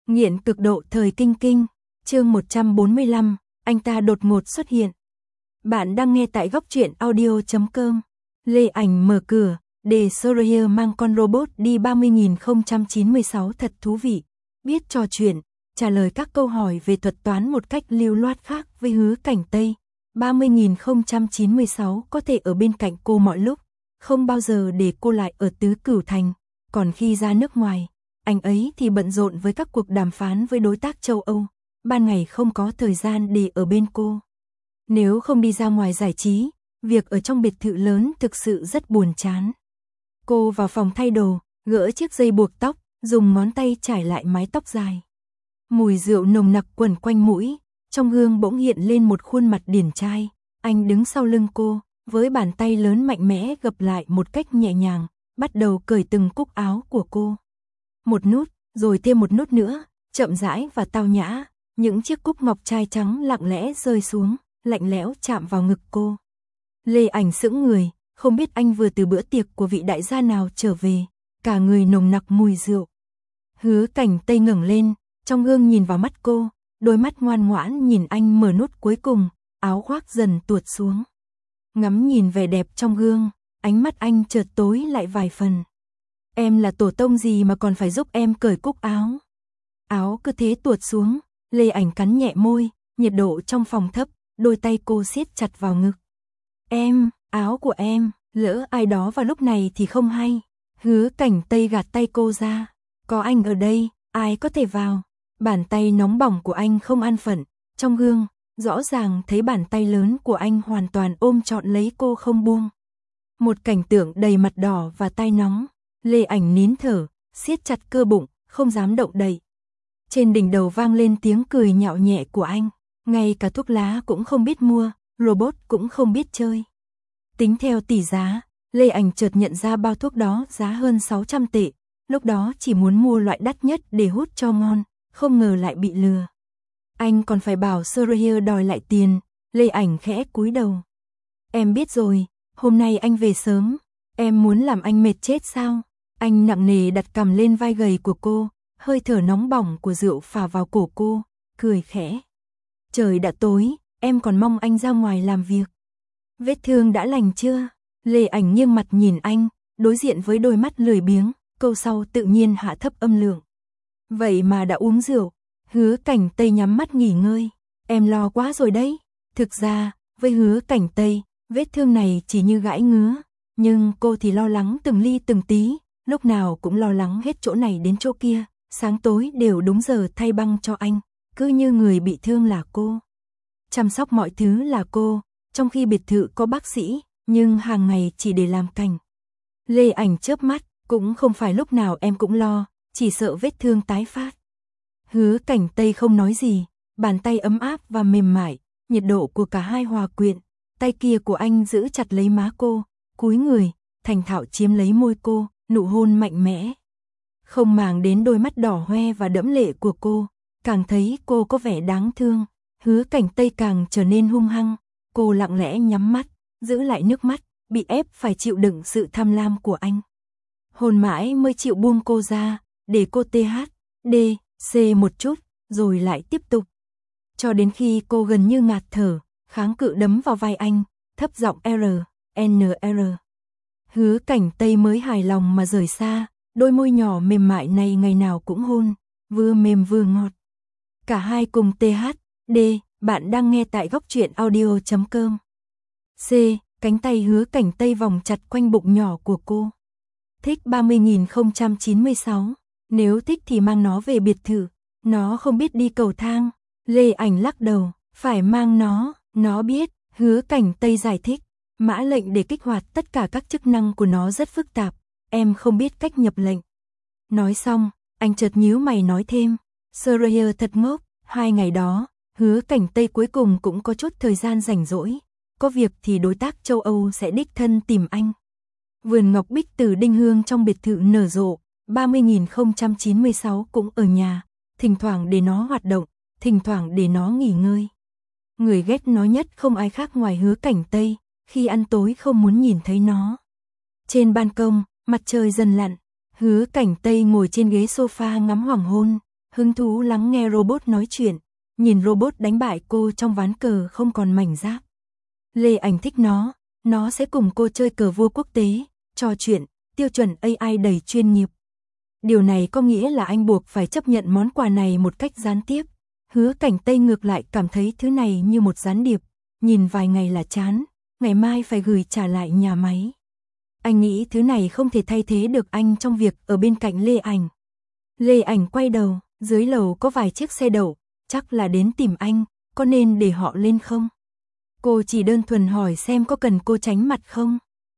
Nghiện cực độ thời kinh kinh, chương 145, anh ta đột ngột xuất hiện. Bạn đang nghe tại góc truyện audio.com. Lê Ảnh mở cửa, để Soraya mang con robot đi 30.096 thật thú vị, biết trò chuyện, trả lời các câu hỏi về thuật toán một cách lưu loát khác với Hứa Cảnh Tây. 30.096 có thể ở bên cạnh cô mọi lúc, không bao giờ để cô lại ở Tứ Cửu Thành, còn khi ra nước ngoài, anh ấy thì bận rộn với các cuộc đàm phán với đối tác châu Âu, ban ngày không có thời gian để ở bên cô. Nếu không đi ra ngoài giải trí, việc ở trong biệt thự lớn thực sự rất buồn chán. Cô vào phòng thay đồ, gỡ chiếc dây buộc tóc, dùng ngón tay trải lại mái tóc dài. Mùi rượu nồng nặc quẩn quanh mũi, trong gương bỗng hiện lên một khuôn mặt điển trai. Anh đứng sau lưng cô, với bàn tay lớn mạnh mẽ gập lại một cách nhẹ nhàng, bắt đầu cởi từng cúc áo của cô. Một nút, rồi thêm một nút nữa, chậm rãi và tao nhã, những chiếc cúc ngọc trai trắng lặng lẽ rơi xuống, lạnh lẽo chạm vào ngực cô. Lê Ảnh sững người, không biết anh vừa từ bữa tiệc của vị đại gia nào trở về, cả người nồng nặc mùi rượu. Hứa Cảnh Tây ngẩng lên, trong gương nhìn vào mắt cô, đôi mắt ngoan ngoãn nhìn anh mở nút cuối cùng, áo khoác dần tuột xuống. Ngắm nhìn vẻ đẹp trong gương, ánh mắt anh chợt tối lại vài phần. Em là tổ tông gì mà còn phải giúp em cởi cúc áo? Áo cứ thế tuột xuống, Lê Ảnh cắn nhẹ môi, nhiệt độ trong phòng thấp, đôi tay cô siết chặt vào ngực. Em, áo của em, lỡ ai đó vào lúc này thì không hay. Hứa Cảnh Tây gạt tay cô ra. Có anh ở đây, ai có thể vào. Bàn tay nóng bỏng của anh không an phận, trong gương, rõ ràng thấy bàn tay lớn của anh hoàn toàn ôm trọn lấy cô không buông. Một cảnh tượng đầy mặt đỏ và tai nóng, Lê Ảnh nín thở, siết chặt cơ bụng, không dám động đậy. Trên đỉnh đầu vang lên tiếng cười nhạo nhẹ của anh, ngay cả thuốc lá cũng không biết mua, robot cũng không biết chơi. Tính theo tỷ giá, Lê Ảnh chợt nhận ra bao thuốc đó giá hơn 600 tệ, lúc đó chỉ muốn mua loại đắt nhất để hút cho ngon, không ngờ lại bị lừa. Anh còn phải bảo Soraya đòi lại tiền, Lê Ảnh khẽ cúi đầu. Em biết rồi, hôm nay anh về sớm, em muốn làm anh mệt chết sao? Anh nặng nề đặt cằm lên vai gầy của cô, hơi thở nóng bỏng của rượu phả vào cổ cô, cười khẽ. Trời đã tối, em còn mong anh ra ngoài làm việc. Vết thương đã lành chưa? Lê Ảnh nghiêng mặt nhìn anh, đối diện với đôi mắt lười biếng, câu sau tự nhiên hạ thấp âm lượng. Vậy mà đã uống rượu. Hứa Cảnh Tây nhắm mắt nghỉ ngơi. Em lo quá rồi đấy. Thực ra, với Hứa Cảnh Tây, vết thương này chỉ như gãi ngứa, nhưng cô thì lo lắng từng ly từng tí, lúc nào cũng lo lắng hết chỗ này đến chỗ kia, sáng tối đều đúng giờ thay băng cho anh, cứ như người bị thương là cô. Chăm sóc mọi thứ là cô, trong khi biệt thự có bác sĩ, nhưng hàng ngày chỉ để làm cảnh. Lê Ảnh chớp mắt, cũng không phải lúc nào em cũng lo, chỉ sợ vết thương tái phát. Hứa Cảnh Tây không nói gì, bàn tay ấm áp và mềm mại, nhiệt độ của cả hai hòa quyện, tay kia của anh giữ chặt lấy má cô, cúi người, thành thạo chiếm lấy môi cô, nụ hôn mạnh mẽ. Không màng đến đôi mắt đỏ hoe và đẫm lệ của cô, càng thấy cô có vẻ đáng thương, Hứa Cảnh Tây càng trở nên hung hăng, cô lặng lẽ nhắm mắt, giữ lại nước mắt, bị ép phải chịu đựng sự tham lam của anh. Hôn mãi mới chịu buông cô ra, để cô THC một chút, rồi lại tiếp tục. Cho đến khi cô gần như ngạt thở, kháng cự đấm vào vai anh, thấp giọng NR. Hứa Cảnh Tây mới hài lòng mà rời xa, đôi môi nhỏ mềm mại này ngày nào cũng hôn, vừa mềm vừa ngọt. Cả hai cùng THD, bạn đang nghe tại góc truyện audio.com. Cánh tay Hứa Cảnh Tây vòng chặt quanh bụng nhỏ của cô. Thích 30.096, nếu thích thì mang nó về biệt thự, nó không biết đi cầu thang. Lê Ảnh lắc đầu, phải mang nó biết, Hứa Cảnh Tây giải thích, mã lệnh để kích hoạt tất cả các chức năng của nó rất phức tạp, em không biết cách nhập lệnh. Nói xong, anh chợt nhíu mày nói thêm, Soraya thật ngốc, 2 ngày đó, Hứa Cảnh Tây cuối cùng cũng có chút thời gian rảnh rỗi, có việc thì đối tác châu Âu sẽ đích thân tìm anh. Vườn ngọc bích từ đinh hương trong biệt thự nở rộ, 30.096 cũng ở nhà, thỉnh thoảng để nó hoạt động, thỉnh thoảng để nó nghỉ ngơi. Người ghét nó nhất không ai khác ngoài Hứa Cảnh Tây, khi ăn tối không muốn nhìn thấy nó. Trên ban công, mặt trời dần lặn, Hứa Cảnh Tây ngồi trên ghế sofa ngắm hoàng hôn, hứng thú lắng nghe robot nói chuyện, nhìn robot đánh bại cô trong ván cờ không còn mảnh giáp. Lê Ảnh thích nó sẽ cùng cô chơi cờ vua quốc tế, trò chuyện, tiêu chuẩn AI đầy chuyên nghiệp. Điều này có nghĩa là anh buộc phải chấp nhận món quà này một cách gián tiếp. Hứa Cảnh Tây ngược lại cảm thấy thứ này như một gián điệp, nhìn vài ngày là chán, ngày mai phải gửi trả lại nhà máy. Anh nghĩ thứ này không thể thay thế được anh trong việc ở bên cạnh Lê Ảnh. Lê Ảnh quay đầu, dưới lầu có vài chiếc xe đậu, chắc là đến tìm anh, có nên để họ lên không? Cô chỉ đơn thuần hỏi xem có cần cô tránh mặt không?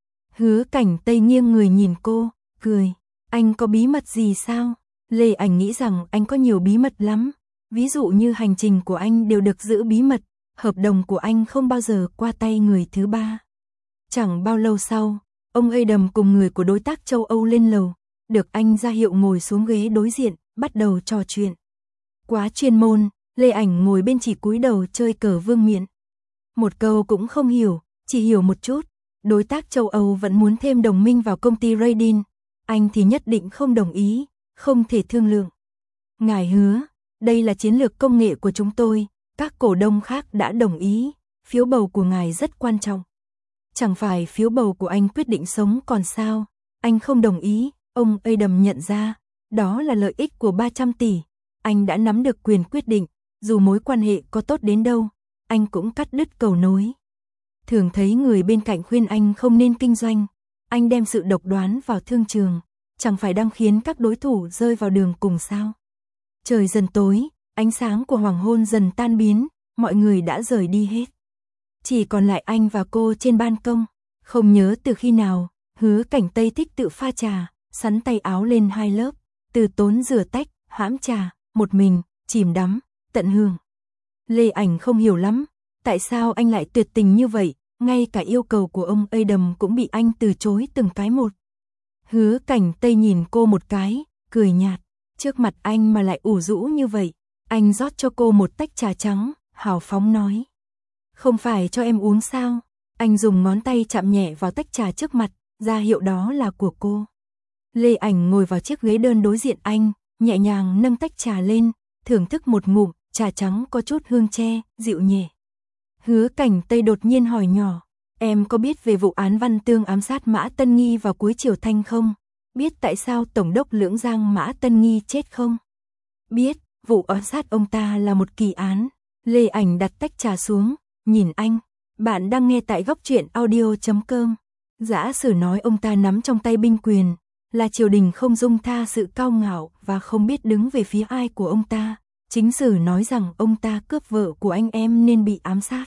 Hứa Cảnh Tây nghiêng người nhìn cô, cười. Anh có bí mật gì sao? Lê Ảnh nghĩ rằng anh có nhiều bí mật lắm. Ví dụ như hành trình của anh đều được giữ bí mật, hợp đồng của anh không bao giờ qua tay người thứ ba. Chẳng bao lâu sau, ông Adam cùng người của đối tác châu Âu lên lầu, được anh ra hiệu ngồi xuống ghế đối diện, bắt đầu trò chuyện. Quá chuyên môn, Lê Ảnh ngồi bên chỉ cúi đầu chơi cờ vương miện. Một câu cũng không hiểu, chỉ hiểu một chút. Đối tác châu Âu vẫn muốn thêm đồng minh vào công ty Raydin. Anh thì nhất định không đồng ý, không thể thương lượng. Ngài hứa, đây là chiến lược công nghệ của chúng tôi, các cổ đông khác đã đồng ý, phiếu bầu của ngài rất quan trọng. Chẳng phải phiếu bầu của anh quyết định sống còn sao? Anh không đồng ý, ông Adam nhận ra, đó là lợi ích của 300 tỷ. Anh đã nắm được quyền quyết định, dù mối quan hệ có tốt đến đâu, anh cũng cắt đứt cầu nối. Thường thấy người bên cạnh khuyên anh không nên kinh doanh, anh đem sự độc đoán vào thương trường, chẳng phải đang khiến các đối thủ rơi vào đường cùng sao? Trời dần tối, ánh sáng của hoàng hôn dần tan biến, mọi người đã rời đi hết. Chỉ còn lại anh và cô trên ban công, không nhớ từ khi nào, Hứa Cảnh Tây thích tự pha trà, sắn tay áo lên 2 lớp, từ tốn rửa tách, hãm trà, một mình, chìm đắm, tận hưởng. Lê Ảnh không hiểu lắm, tại sao anh lại tuyệt tình như vậy, ngay cả yêu cầu của ông Adam cũng bị anh từ chối từng cái một. Hứa Cảnh Tây nhìn cô một cái, cười nhạt, trước mặt anh mà lại ủ rũ như vậy. Anh rót cho cô một tách trà trắng, hào phóng nói. Không phải cho em uống sao? Anh dùng ngón tay chạm nhẹ vào tách trà trước mặt, ra hiệu đó là của cô. Lê Ảnh ngồi vào chiếc ghế đơn đối diện anh, nhẹ nhàng nâng tách trà lên, thưởng thức một ngụm, trà trắng có chút hương tre, dịu nhẹ. Hứa Cảnh Tây đột nhiên hỏi nhỏ, em có biết về vụ án Văn Tương ám sát Mã Tân Nghi vào cuối Triều Thanh không? Biết tại sao Tổng đốc Lưỡng Giang Mã Tân Nghi chết không? Biết, vụ ám sát ông ta là một kỳ án. Lê Ảnh đặt tách trà xuống, nhìn anh. Bạn đang nghe tại Góc Truyện Audio.com. Giả sử nói ông ta nắm trong tay binh quyền, là triều đình không dung tha sự cao ngạo và không biết đứng về phía ai của ông ta. Chính sử nói rằng ông ta cướp vợ của anh em nên bị ám sát.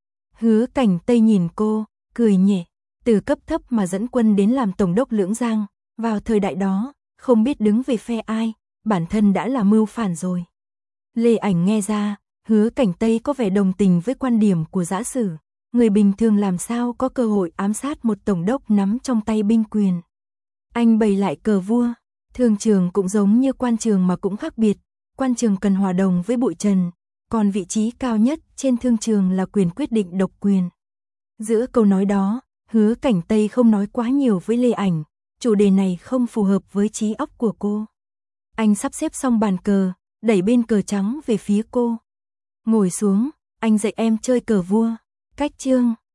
Hứa Cảnh Tây nhìn cô, cười nhẹ. Từ cấp thấp mà dẫn quân đến làm tổng đốc Lưỡng Giang, vào thời đại đó, không biết đứng về phe ai, bản thân đã là mưu phản rồi. Lê Ảnh nghe ra, Hứa Cảnh Tây có vẻ đồng tình với quan điểm của giả sử. Người bình thường làm sao có cơ hội ám sát một tổng đốc nắm trong tay binh quyền. Anh bày lại cờ vua. Thương trường cũng giống như quan trường mà cũng khác biệt. Quan trường cần hòa đồng với bụi trần, còn vị trí cao nhất trên thương trường là quyền quyết định độc quyền. Giữa câu nói đó, Hứa Cảnh Tây không nói quá nhiều với Lê Ảnh, chủ đề này không phù hợp với trí óc của cô. Anh sắp xếp xong bàn cờ, đẩy bên cờ trắng về phía cô. Ngồi xuống, anh dạy em chơi cờ vua. Cách chương